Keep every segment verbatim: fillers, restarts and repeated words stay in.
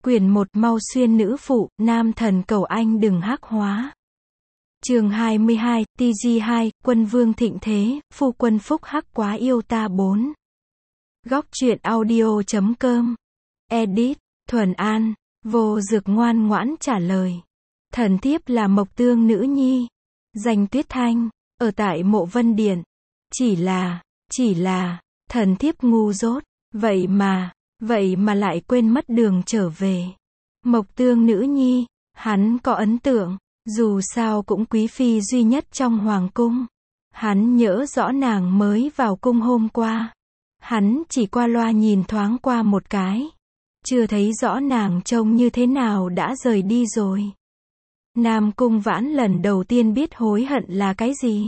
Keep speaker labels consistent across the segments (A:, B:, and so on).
A: Quyển một Mau xuyên nữ phụ, nam thần cầu anh đừng hắc hóa. Chương hai mươi hai, T G hai, Quân vương thịnh thế, phu quân phúc hắc quá yêu ta bốn. Góc truyện audio chấm com. Edit, Thuần An, Vô Dược ngoan ngoãn trả lời. Thần thiếp là Mộc Tương nữ nhi. Danh Tuyết Thanh, ở tại Mộ Vân Điện. Chỉ là, chỉ là, thần thiếp ngu dốt, vậy mà, vậy mà lại quên mất đường trở về. Mộc Tương nữ nhi, hắn có ấn tượng, dù sao cũng quý phi duy nhất trong hoàng cung. Hắn nhớ rõ nàng mới vào cung hôm qua. Hắn chỉ qua loa nhìn thoáng qua một cái. Chưa thấy rõ nàng trông như thế nào đã rời đi rồi. Nam Cung Vãn lần đầu tiên biết hối hận là cái gì.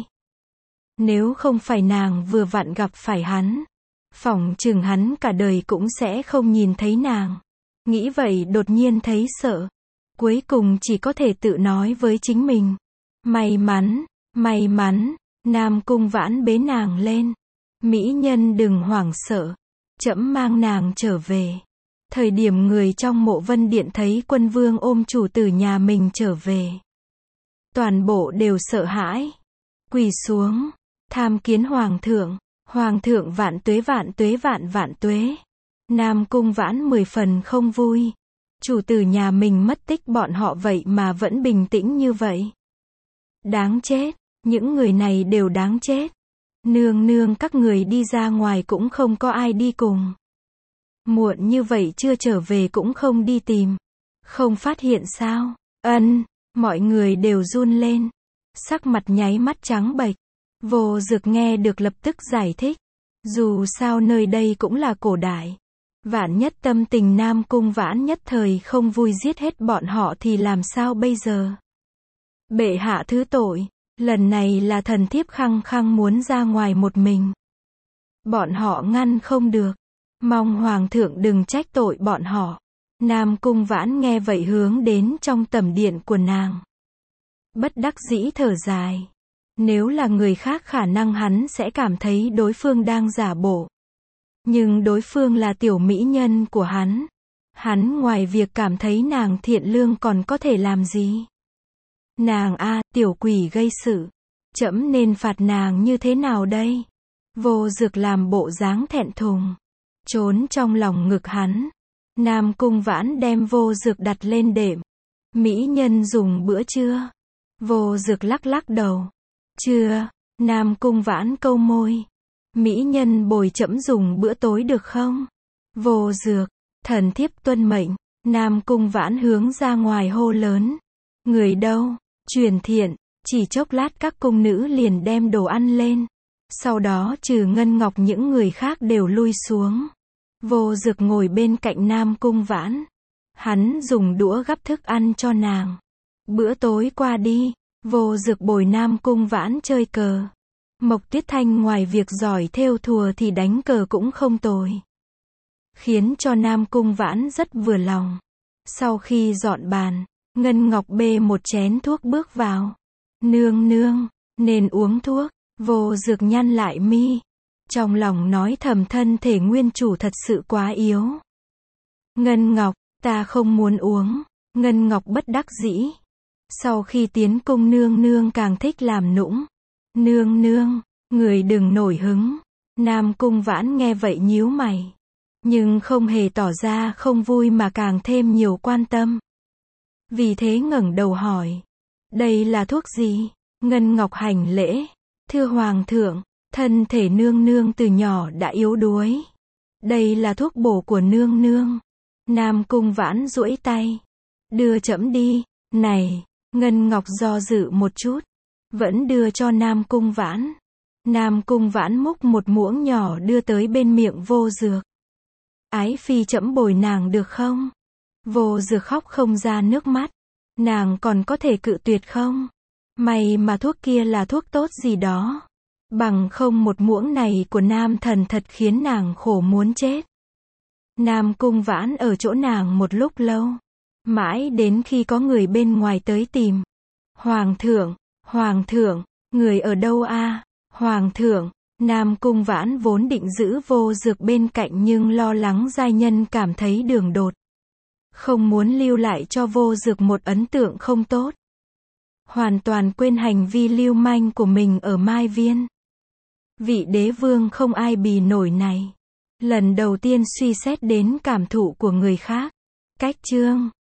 A: Nếu không phải nàng vừa vặn gặp phải hắn, phỏng chừng hắn cả đời cũng sẽ không nhìn thấy nàng. Nghĩ vậy đột nhiên thấy sợ. Cuối cùng chỉ có thể tự nói với chính mình. May mắn, may mắn, Nam Cung Vãn bế nàng lên. Mỹ nhân đừng hoảng sợ. Trẫm mang nàng trở về. Thời điểm người trong Mộ Vân Điện thấy quân vương ôm chủ tử nhà mình trở về. Toàn bộ đều sợ hãi. Quỳ xuống. Tham kiến hoàng thượng. Hoàng thượng vạn tuế vạn tuế vạn vạn tuế. Nam Cung Vãn mười phần không vui. Chủ tử nhà mình mất tích bọn họ vậy mà vẫn bình tĩnh như vậy. Đáng chết. Những người này đều đáng chết. Nương nương các người đi ra ngoài cũng không có ai đi cùng. Muộn như vậy chưa trở về cũng không đi tìm. Không phát hiện sao? Ân, mọi người đều run lên. Sắc mặt nháy mắt trắng bệch. Vô Dực nghe được lập tức giải thích. Dù sao nơi đây cũng là cổ đại. Vạn nhất tâm tình Nam Cung Vãn nhất thời không vui giết hết bọn họ thì làm sao bây giờ? Bệ hạ thứ tội. Lần này là thần thiếp khăng khăng muốn ra ngoài một mình. Bọn họ ngăn không được. Mong hoàng thượng đừng trách tội bọn họ. Nam Cung Vãn nghe vậy hướng đến trong tẩm điện của nàng. Bất đắc dĩ thở dài. Nếu là người khác khả năng hắn sẽ cảm thấy đối phương đang giả bộ. Nhưng đối phương là tiểu mỹ nhân của hắn. Hắn ngoài việc cảm thấy nàng thiện lương còn có thể làm gì? Nàng a, tiểu quỷ gây sự. Trẫm nên phạt nàng như thế nào đây? Vô Dực làm bộ dáng thẹn thùng. Trốn trong lòng ngực hắn. Nam Cung Vãn đem Vô Dực đặt lên đệm. Mỹ nhân dùng bữa trưa. Vô Dực lắc lắc đầu. Chưa. Nam Cung Vãn câu môi. Mỹ nhân bồi trẫm dùng bữa tối được không? Vô Dực, thần thiếp tuân mệnh. Nam Cung Vãn hướng ra ngoài hô lớn. Người đâu? Truyền thiện. Chỉ chốc lát các cung nữ liền đem đồ ăn lên. Sau đó trừ Ngân Ngọc những người khác đều lui xuống. Vô Dực ngồi bên cạnh Nam Cung Vãn. Hắn dùng đũa gắp thức ăn cho nàng. Bữa tối qua đi. Vô Dực bồi Nam Cung Vãn chơi cờ. Mộc Tuyết Thanh ngoài việc giỏi thêu thùa thì đánh cờ cũng không tồi. Khiến cho Nam Cung Vãn rất vừa lòng. Sau khi dọn bàn, Ngân Ngọc bê một chén thuốc bước vào. Nương nương, nên uống thuốc. Vô Dực nhăn lại mi. Trong lòng nói thầm thân thể nguyên chủ thật sự quá yếu. Ngân Ngọc, ta không muốn uống. Ngân Ngọc bất đắc dĩ. Sau khi tiến cung nương nương càng thích làm nũng. Nương nương, người đừng nổi hứng. Nam Cung Vãn nghe vậy nhíu mày. Nhưng không hề tỏ ra không vui mà càng thêm nhiều quan tâm. Vì thế ngẩng đầu hỏi. Đây là thuốc gì? Ngân Ngọc hành lễ. Thưa hoàng thượng, thân thể nương nương từ nhỏ đã yếu đuối. Đây là thuốc bổ của nương nương. Nam Cung Vãn duỗi tay. Đưa trẫm đi. Này, Ngân Ngọc do dự một chút. Vẫn đưa cho Nam Cung Vãn. Nam Cung Vãn múc một muỗng nhỏ đưa tới bên miệng Vô Dực. Ái phi trẫm bồi nàng được không? Vô Dực khóc không ra nước mắt. Nàng còn có thể cự tuyệt không? May mà thuốc kia là thuốc tốt gì đó. Bằng không một muỗng này của nam thần thật khiến nàng khổ muốn chết. Nam Cung Vãn ở chỗ nàng một lúc lâu. Mãi đến khi có người bên ngoài tới tìm. Hoàng thượng, hoàng thượng, người ở đâu a? Hoàng thượng, Nam Cung Vãn vốn định giữ Vô Dực bên cạnh nhưng lo lắng giai nhân cảm thấy đường đột. Không muốn lưu lại cho Vô Dược một ấn tượng không tốt. Hoàn toàn quên hành vi lưu manh của mình ở Mai Viên. Vị đế vương không ai bì nổi này. Lần đầu tiên suy xét đến cảm thụ của người khác. Cách chương